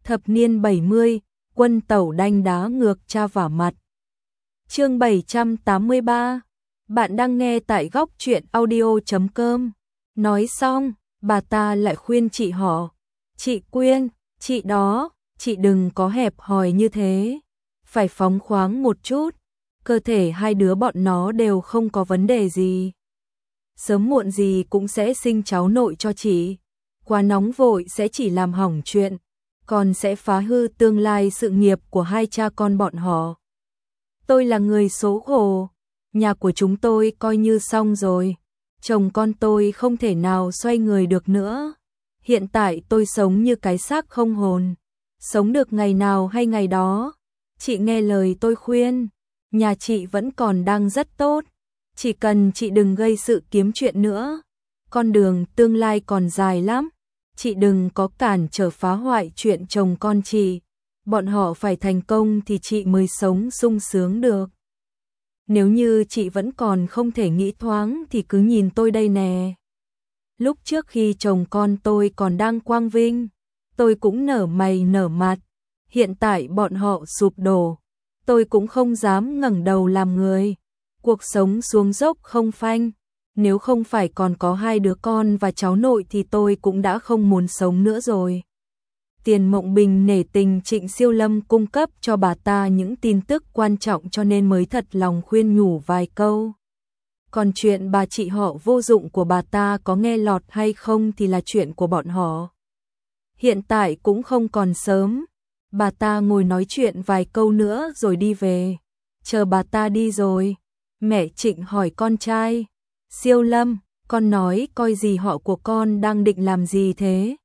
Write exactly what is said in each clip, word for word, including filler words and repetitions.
Thập niên bảy mươi, quân tẩu đanh đá ngược cha vả mặt. Chương bảy trăm tám mươi ba. Bạn đang nghe tại góc truyện audio chấm com. Nói xong, bà ta lại khuyên chị họ. Chị Quyên, chị đó, chị đừng có hẹp hòi như thế. Phải phóng khoáng một chút. Cơ thể hai đứa bọn nó đều không có vấn đề gì. Sớm muộn gì cũng sẽ sinh cháu nội cho chị. Quá nóng vội sẽ chỉ làm hỏng chuyện, còn sẽ phá hư tương lai sự nghiệp của hai cha con bọn họ. Tôi là người số khổ, nhà của chúng tôi coi như xong rồi. Chồng con tôi không thể nào xoay người được nữa. Hiện tại tôi sống như cái xác không hồn, sống được ngày nào hay ngày đó. Chị nghe lời tôi khuyên, nhà chị vẫn còn đang rất tốt. Chỉ cần chị đừng gây sự kiếm chuyện nữa. Con đường tương lai còn dài lắm. Chị đừng có cản trở phá hoại chuyện chồng con chị. Bọn họ phải thành công thì chị mới sống sung sướng được. Nếu như chị vẫn còn không thể nghĩ thoáng thì cứ nhìn tôi đây nè. Lúc trước khi chồng con tôi còn đang quang vinh, tôi cũng nở mày nở mặt. Hiện tại bọn họ sụp đổ, tôi cũng không dám ngẩng đầu làm người. Cuộc sống xuống dốc không phanh. Nếu không phải còn có hai đứa con và cháu nội thì tôi cũng đã không muốn sống nữa rồi. Tiền Mộng Bình nể tình Trịnh Siêu Lâm cung cấp cho bà ta những tin tức quan trọng cho nên mới thật lòng khuyên nhủ vài câu. Còn chuyện bà chị họ vô dụng của bà ta có nghe lọt hay không thì là chuyện của bọn họ. Hiện tại cũng không còn sớm. Bà ta ngồi nói chuyện vài câu nữa rồi đi về. Chờ bà ta đi rồi, mẹ Trịnh hỏi con trai. Siêu Lâm, con nói coi gì họ của con đang định làm gì thế?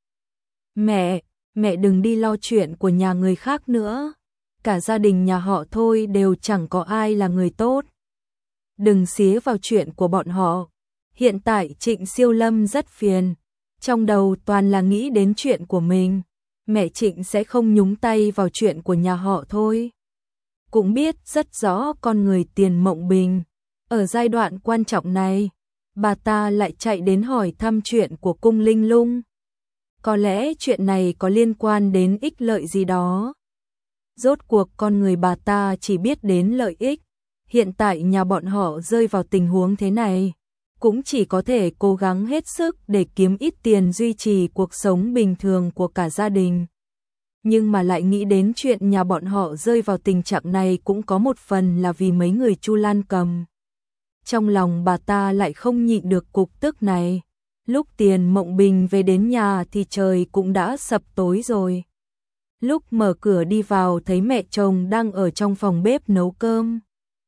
Mẹ, mẹ đừng đi lo chuyện của nhà người khác nữa. Cả gia đình nhà họ thôi đều chẳng có ai là người tốt. Đừng xía vào chuyện của bọn họ. Hiện tại Trịnh Siêu Lâm rất phiền. Trong đầu toàn là nghĩ đến chuyện của mình. Mẹ Trịnh sẽ không nhúng tay vào chuyện của nhà họ thôi. Cũng biết rất rõ con người Tiền Mộng Bình. Ở giai đoạn quan trọng này, bà ta lại chạy đến hỏi thăm chuyện của Cung Linh Lung. Có lẽ chuyện này có liên quan đến ích lợi gì đó. Rốt cuộc con người bà ta chỉ biết đến lợi ích. Hiện tại nhà bọn họ rơi vào tình huống thế này, cũng chỉ có thể cố gắng hết sức để kiếm ít tiền duy trì cuộc sống bình thường của cả gia đình. Nhưng mà lại nghĩ đến chuyện nhà bọn họ rơi vào tình trạng này cũng có một phần là vì mấy người Chu Lan Cầm. Trong lòng bà ta lại không nhịn được cục tức này. Lúc Tiền Mộng Bình về đến nhà thì trời cũng đã sập tối rồi. Lúc mở cửa đi vào thấy mẹ chồng đang ở trong phòng bếp nấu cơm.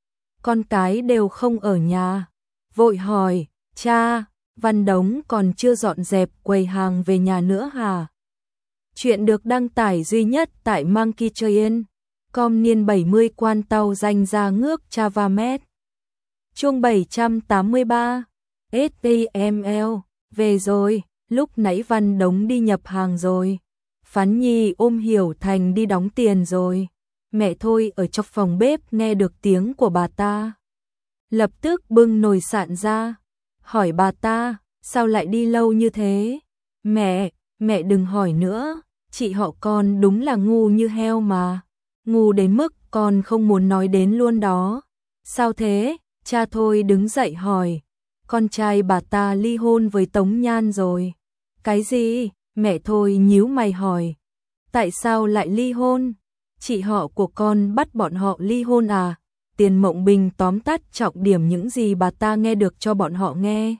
Con cái đều không ở nhà. Vội hỏi, cha, Văn Đống còn chưa dọn dẹp quầy hàng về nhà nữa hả? Chuyện được đăng tải duy nhất tại Monkey Train. Com niên bảy mươi quan tàu danh ra ngước Chavamet. Chương bảy trăm tám mươi ba. ét tê em lờ. Về rồi, lúc nãy Văn Đống đi nhập hàng rồi. Phán Nhi ôm Hiểu Thành đi đóng tiền rồi. Mẹ Thôi ở trong phòng bếp nghe được tiếng của bà ta. Lập tức bưng nồi sạn ra. Hỏi bà ta, sao lại đi lâu như thế? Mẹ, mẹ đừng hỏi nữa. Chị họ con đúng là ngu như heo mà. Ngu đến mức con không muốn nói đến luôn đó. Sao thế? Cha Thôi đứng dậy hỏi. Con trai bà ta ly hôn với Tống Nhan rồi. Cái gì? Mẹ Thôi nhíu mày hỏi. Tại sao lại ly hôn? Chị họ của con bắt bọn họ ly hôn à? Tiền Mộng Bình tóm tắt trọng điểm những gì bà ta nghe được cho bọn họ nghe.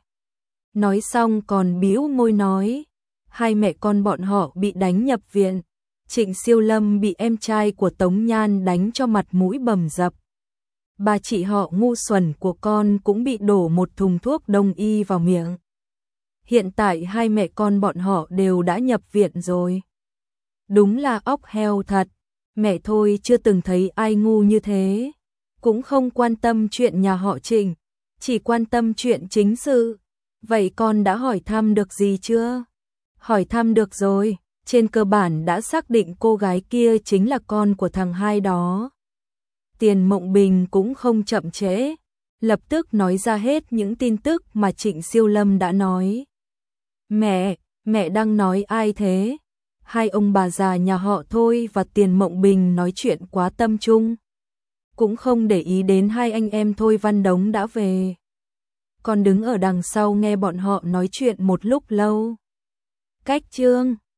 Nói xong còn bĩu môi nói. Hai mẹ con bọn họ bị đánh nhập viện. Trịnh Siêu Lâm bị em trai của Tống Nhan đánh cho mặt mũi bầm dập. Bà chị họ ngu xuẩn của con cũng bị đổ một thùng thuốc đông y vào miệng. Hiện tại hai mẹ con bọn họ đều đã nhập viện rồi. Đúng là óc heo thật. Mẹ Thôi chưa từng thấy ai ngu như thế. Cũng không quan tâm chuyện nhà họ Trịnh, chỉ quan tâm chuyện chính sự. Vậy con đã hỏi thăm được gì chưa? Hỏi thăm được rồi. Trên cơ bản đã xác định cô gái kia chính là con của thằng hai đó. Tiền Mộng Bình cũng không chậm trễ, lập tức nói ra hết những tin tức mà Trịnh Siêu Lâm đã nói. Mẹ, mẹ đang nói ai thế? hai ông bà già nhà họ Thôi và Tiền Mộng Bình nói chuyện quá tâm trung, cũng không để ý đến hai anh em Thôi Văn Đống đã về. Còn đứng ở đằng sau nghe bọn họ nói chuyện một lúc lâu. Cách chương